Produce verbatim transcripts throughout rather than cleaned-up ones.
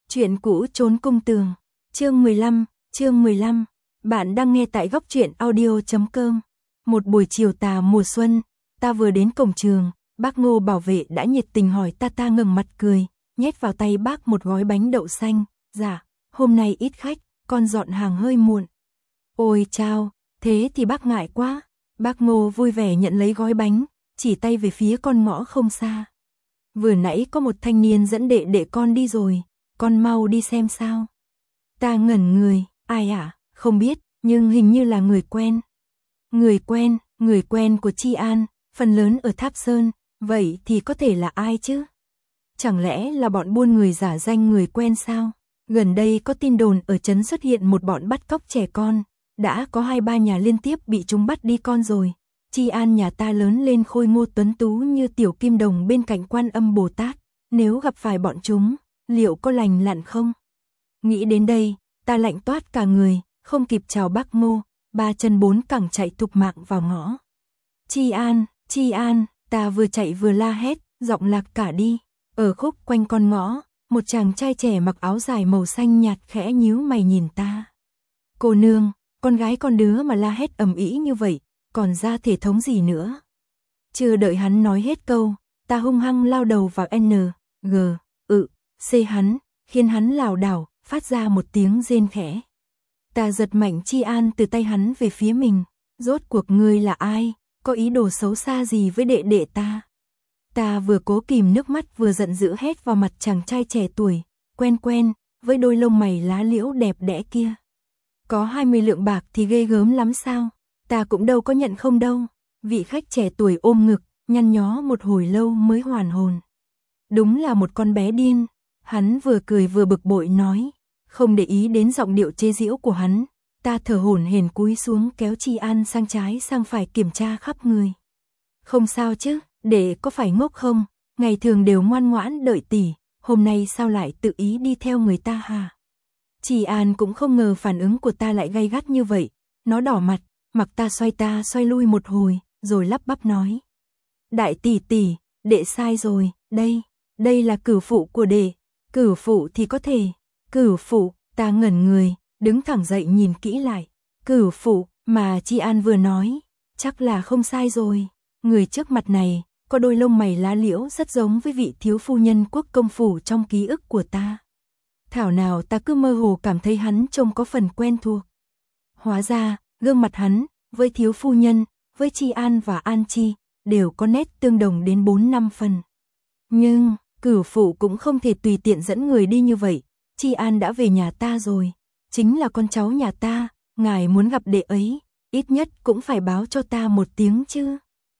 Chuyện cũ trốn cung tường, chương mười lăm, chương mười lăm, bạn đang nghe tại góc truyện audio chấm com. Một buổi chiều tà mùa xuân, ta vừa đến cổng trường, bác Ngô bảo vệ đã nhiệt tình hỏi ta ta ngẩng mặt cười, nhét vào tay bác một gói bánh đậu xanh, dạ, hôm nay ít khách, con dọn hàng hơi muộn. Ôi chao, thế thì bác ngại quá, bác Ngô vui vẻ nhận lấy gói bánh, chỉ tay về phía con ngõ không xa. Vừa nãy có một thanh niên dẫn đệ đệ con đi rồi, con mau đi xem sao. Ta ngẩn người, ai ạ, à? Không biết, nhưng hình như là người quen. Người quen, người quen của Chi An, phần lớn ở Tháp Sơn, vậy thì có thể là ai chứ? Chẳng lẽ là bọn buôn người giả danh người quen sao? Gần đây có tin đồn ở trấn xuất hiện một bọn bắt cóc trẻ con, đã có hai ba nhà liên tiếp bị chúng bắt đi con rồi. Chi An nhà ta lớn lên khôi ngô tuấn tú như tiểu kim đồng bên cạnh Quan Âm Bồ Tát, nếu gặp phải bọn chúng, liệu có lành lặn không? Nghĩ đến đây, ta lạnh toát cả người, không kịp chào bác Ngô, ba chân bốn cẳng chạy thục mạng vào ngõ. Chi An, Chi An, ta vừa chạy vừa la hét, giọng lạc cả đi. Ở khúc quanh con ngõ, một chàng trai trẻ mặc áo dài màu xanh nhạt khẽ nhíu mày nhìn ta. Cô nương, con gái con đứa mà la hét ầm ĩ như vậy, còn ra thể thống gì nữa? Chưa đợi hắn nói hết câu, ta hung hăng lao đầu vào N, G, ự, C hắn, khiến hắn lảo đảo, phát ra một tiếng rên khẽ. Ta giật mạnh Chi An từ tay hắn về phía mình, rốt cuộc ngươi là ai, có ý đồ xấu xa gì với đệ đệ ta? Ta vừa cố kìm nước mắt vừa giận dữ hét vào mặt chàng trai trẻ tuổi, quen quen, với đôi lông mày lá liễu đẹp đẽ kia. Có hai mươi lượng bạc thì ghê gớm lắm sao? Ta cũng đâu có nhận không đâu. Vị khách trẻ tuổi ôm ngực, nhăn nhó một hồi lâu mới hoàn hồn. Đúng là một con bé điên. Hắn vừa cười vừa bực bội nói, không để ý đến giọng điệu chế giễu của hắn, ta thở hổn hển cúi xuống kéo Chi An sang trái sang phải kiểm tra khắp người. Không sao chứ, đệ có phải ngốc không, ngày thường đều ngoan ngoãn đợi tỷ, hôm nay sao lại tự ý đi theo người ta hả? Chi An cũng không ngờ phản ứng của ta lại gay gắt như vậy, nó đỏ mặt, mặc ta xoay ta xoay lui một hồi, rồi lắp bắp nói. Đại tỷ tỷ, đệ sai rồi, đây, đây là cửu phụ của đệ. Cửu phụ thì có thể, cửu phụ, ta ngẩn người, đứng thẳng dậy nhìn kỹ lại, cửu phụ, mà Chi An vừa nói, chắc là không sai rồi, người trước mặt này, có đôi lông mày lá liễu rất giống với vị thiếu phu nhân quốc công phủ trong ký ức của ta. Thảo nào ta cứ mơ hồ cảm thấy hắn trông có phần quen thuộc. Hóa ra, gương mặt hắn, với thiếu phu nhân, với Chi An và An Chi, đều có nét tương đồng đến bốn năm phần. Nhưng... Cửu phụ cũng không thể tùy tiện dẫn người đi như vậy, Chi An đã về nhà ta rồi, chính là con cháu nhà ta, ngài muốn gặp đệ ấy, ít nhất cũng phải báo cho ta một tiếng chứ.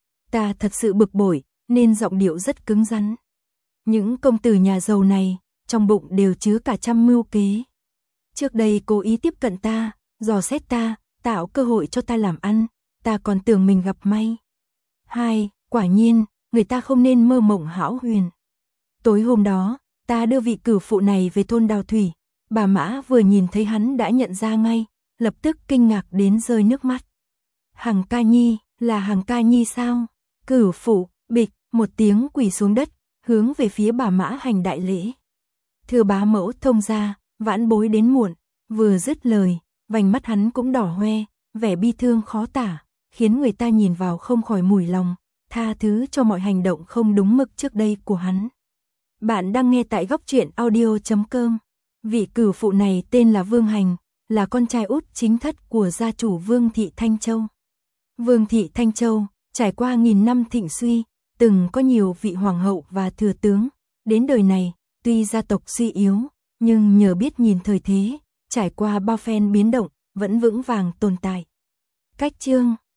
Ta thật sự bực bội, nên giọng điệu rất cứng rắn. Những công tử nhà giàu này, trong bụng đều chứa cả trăm mưu kế. Trước đây cố ý tiếp cận ta, dò xét ta, tạo cơ hội cho ta làm ăn, ta còn tưởng mình gặp may. Hai, quả nhiên, người ta không nên mơ mộng hão huyền. Tối hôm đó, ta đưa vị cửu phụ này về thôn Đào Thủy, bà Mã vừa nhìn thấy hắn đã nhận ra ngay, lập tức kinh ngạc đến rơi nước mắt. Hằng ca nhi, là Hằng ca nhi sao? Cửu phụ, bịch, một tiếng quỳ xuống đất, hướng về phía bà Mã hành đại lễ. Thưa bá mẫu thông gia, vãn bối đến muộn, vừa dứt lời, vành mắt hắn cũng đỏ hoe, vẻ bi thương khó tả, khiến người ta nhìn vào không khỏi mủi lòng, tha thứ cho mọi hành động không đúng mực trước đây của hắn. Bạn đang nghe tại góc truyện audio chấm com. Vị cửu phụ này tên là Vương Hành, là con trai út chính thất của gia chủ Vương Thị Thanh Châu. Vương Thị Thanh Châu, trải qua nghìn năm thịnh suy, từng có nhiều vị hoàng hậu và thừa tướng. Đến đời này, tuy gia tộc suy yếu, nhưng nhờ biết nhìn thời thế, trải qua bao phen biến động, vẫn vững vàng tồn tại. Cách chương